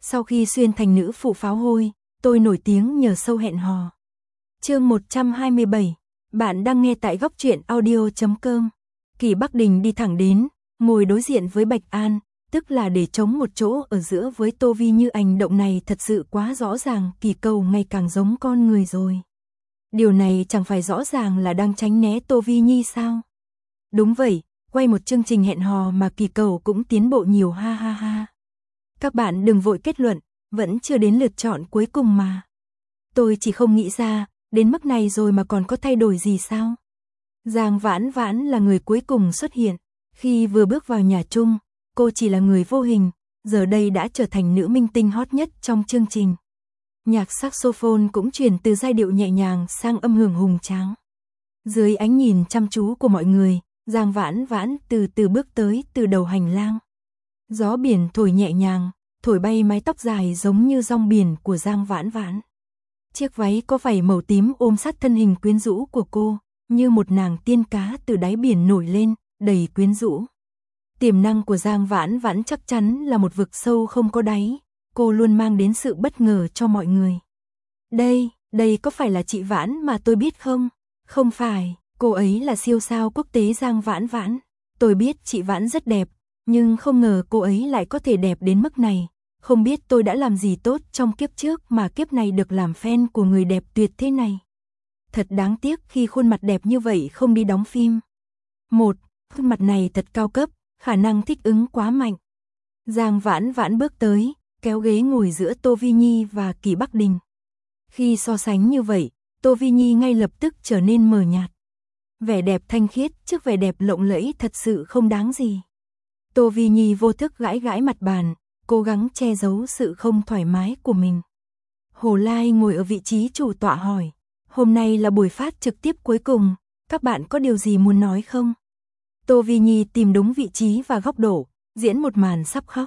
Sau khi xuyên thành nữ phụ pháo hôi, tôi nổi tiếng nhờ show hẹn hò. Chương 127, bạn đang nghe tại góc truyện audio.com. Kỳ Bắc Đình đi thẳng đến, ngồi đối diện với Bạch An, tức là để trống một chỗ ở giữa với Tô Vi Như. Hành động này thật sự quá rõ ràng, Kỳ Cầu ngày càng giống con người rồi. Điều này chẳng phải rõ ràng là đang tránh né Tô Vi Nhi sao? Đúng vậy, quay một chương trình hẹn hò mà Kỳ Cầu cũng tiến bộ nhiều, ha ha ha. Các bạn đừng vội kết luận, vẫn chưa đến lượt chọn cuối cùng mà. Tôi chỉ không nghĩ ra, đến mức này rồi mà còn có thay đổi gì sao? Giang Vãn Vãn là người cuối cùng xuất hiện. Khi vừa bước vào nhà chung, cô chỉ là người vô hình, giờ đây đã trở thành nữ minh tinh hot nhất trong chương trình. Nhạc saxophone cũng chuyển từ giai điệu nhẹ nhàng sang âm hưởng hùng tráng. Dưới ánh nhìn chăm chú của mọi người, Giang Vãn Vãn từ từ bước tới từ đầu hành lang. Gió biển thổi nhẹ nhàng, thổi bay mái tóc dài giống như rong biển của Giang Vãn Vãn. Chiếc váy có vảy màu tím ôm sát thân hình quyến rũ của cô, như một nàng tiên cá từ đáy biển nổi lên, đầy quyến rũ. Tiềm năng của Giang Vãn Vãn chắc chắn là một vực sâu không có đáy, cô luôn mang đến sự bất ngờ cho mọi người. Đây có phải là chị Vãn mà tôi biết không? Không phải, cô ấy là siêu sao quốc tế Giang Vãn Vãn. Tôi biết chị Vãn rất đẹp, nhưng không ngờ cô ấy lại có thể đẹp đến mức này. Không biết tôi đã làm gì tốt trong kiếp trước mà kiếp này được làm fan của người đẹp tuyệt thế này. Thật đáng tiếc khi khuôn mặt đẹp như vậy không đi đóng phim. Khuôn mặt này thật cao cấp, khả năng thích ứng quá mạnh. Giang Vãn Vãn bước tới, kéo ghế ngồi giữa Tô Vi Nhi và Kỳ Bắc Đình. Khi so sánh như vậy, Tô Vi Nhi ngay lập tức trở nên mờ nhạt. Vẻ đẹp thanh khiết trước vẻ đẹp lộng lẫy thật sự không đáng gì. Tô Vi Nhi vô thức gãi gãi mặt bàn, cố gắng che giấu sự không thoải mái của mình. Hồ Lai ngồi ở vị trí chủ tọa hỏi, hôm nay là buổi phát trực tiếp cuối cùng, các bạn có điều gì muốn nói không? Tô Vi Nhi tìm đúng vị trí và góc độ, diễn một màn sắp khóc.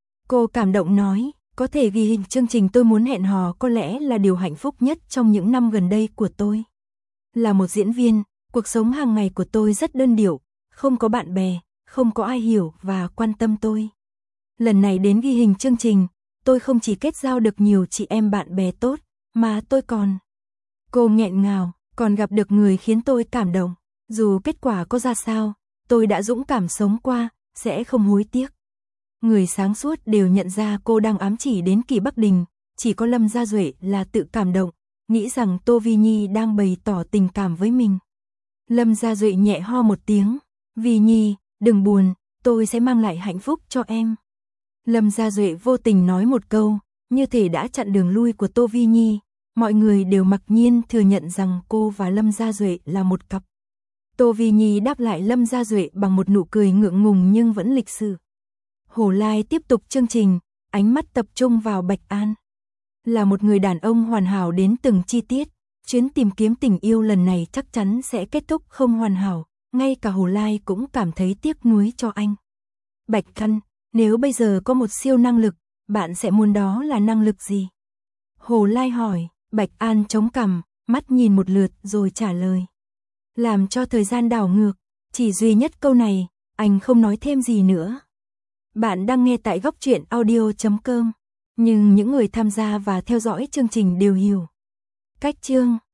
Cô cảm động nói, có thể ghi hình chương trình Tôi Muốn Hẹn Hò có lẽ là điều hạnh phúc nhất trong những năm gần đây của tôi. Là một diễn viên, cuộc sống hàng ngày của tôi rất đơn điệu, không có bạn bè, không có ai hiểu và quan tâm tôi. Lần này đến ghi hình chương trình, tôi không chỉ kết giao được nhiều chị em bạn bè tốt, mà tôi còn... Cô nghẹn ngào, còn gặp được người khiến tôi cảm động. Dù kết quả có ra sao, tôi đã dũng cảm sống qua, sẽ không hối tiếc. Người sáng suốt đều nhận ra cô đang ám chỉ đến Kỳ Bắc Đình, chỉ có Lâm Gia Duệ là tự cảm động, nghĩ rằng Tô Vi Nhi đang bày tỏ tình cảm với mình. Lâm Gia Duệ nhẹ ho một tiếng, Vi Nhi, đừng buồn, tôi sẽ mang lại hạnh phúc cho em. Lâm Gia Duệ vô tình nói một câu, như thể đã chặn đường lui của Tô Vi Nhi, mọi người đều mặc nhiên thừa nhận rằng cô và Lâm Gia Duệ là một cặp. Tô Vi Nhi đáp lại Lâm Gia Duệ bằng một nụ cười ngượng ngùng nhưng vẫn lịch sự. Hồ Lai tiếp tục chương trình, ánh mắt tập trung vào Bạch An. Là một người đàn ông hoàn hảo đến từng chi tiết, chuyến tìm kiếm tình yêu lần này chắc chắn sẽ kết thúc không hoàn hảo, ngay cả Hồ Lai cũng cảm thấy tiếc nuối cho anh. Bạch An, nếu bây giờ có một siêu năng lực, bạn sẽ muốn đó là năng lực gì? Hồ Lai hỏi, Bạch An chống cằm, mắt nhìn một lượt rồi trả lời. Làm cho thời gian đảo ngược, chỉ duy nhất câu này, anh không nói thêm gì nữa. Bạn đang nghe tại góc truyện audio.com, nhưng những người tham gia và theo dõi chương trình đều hiểu. Cách chương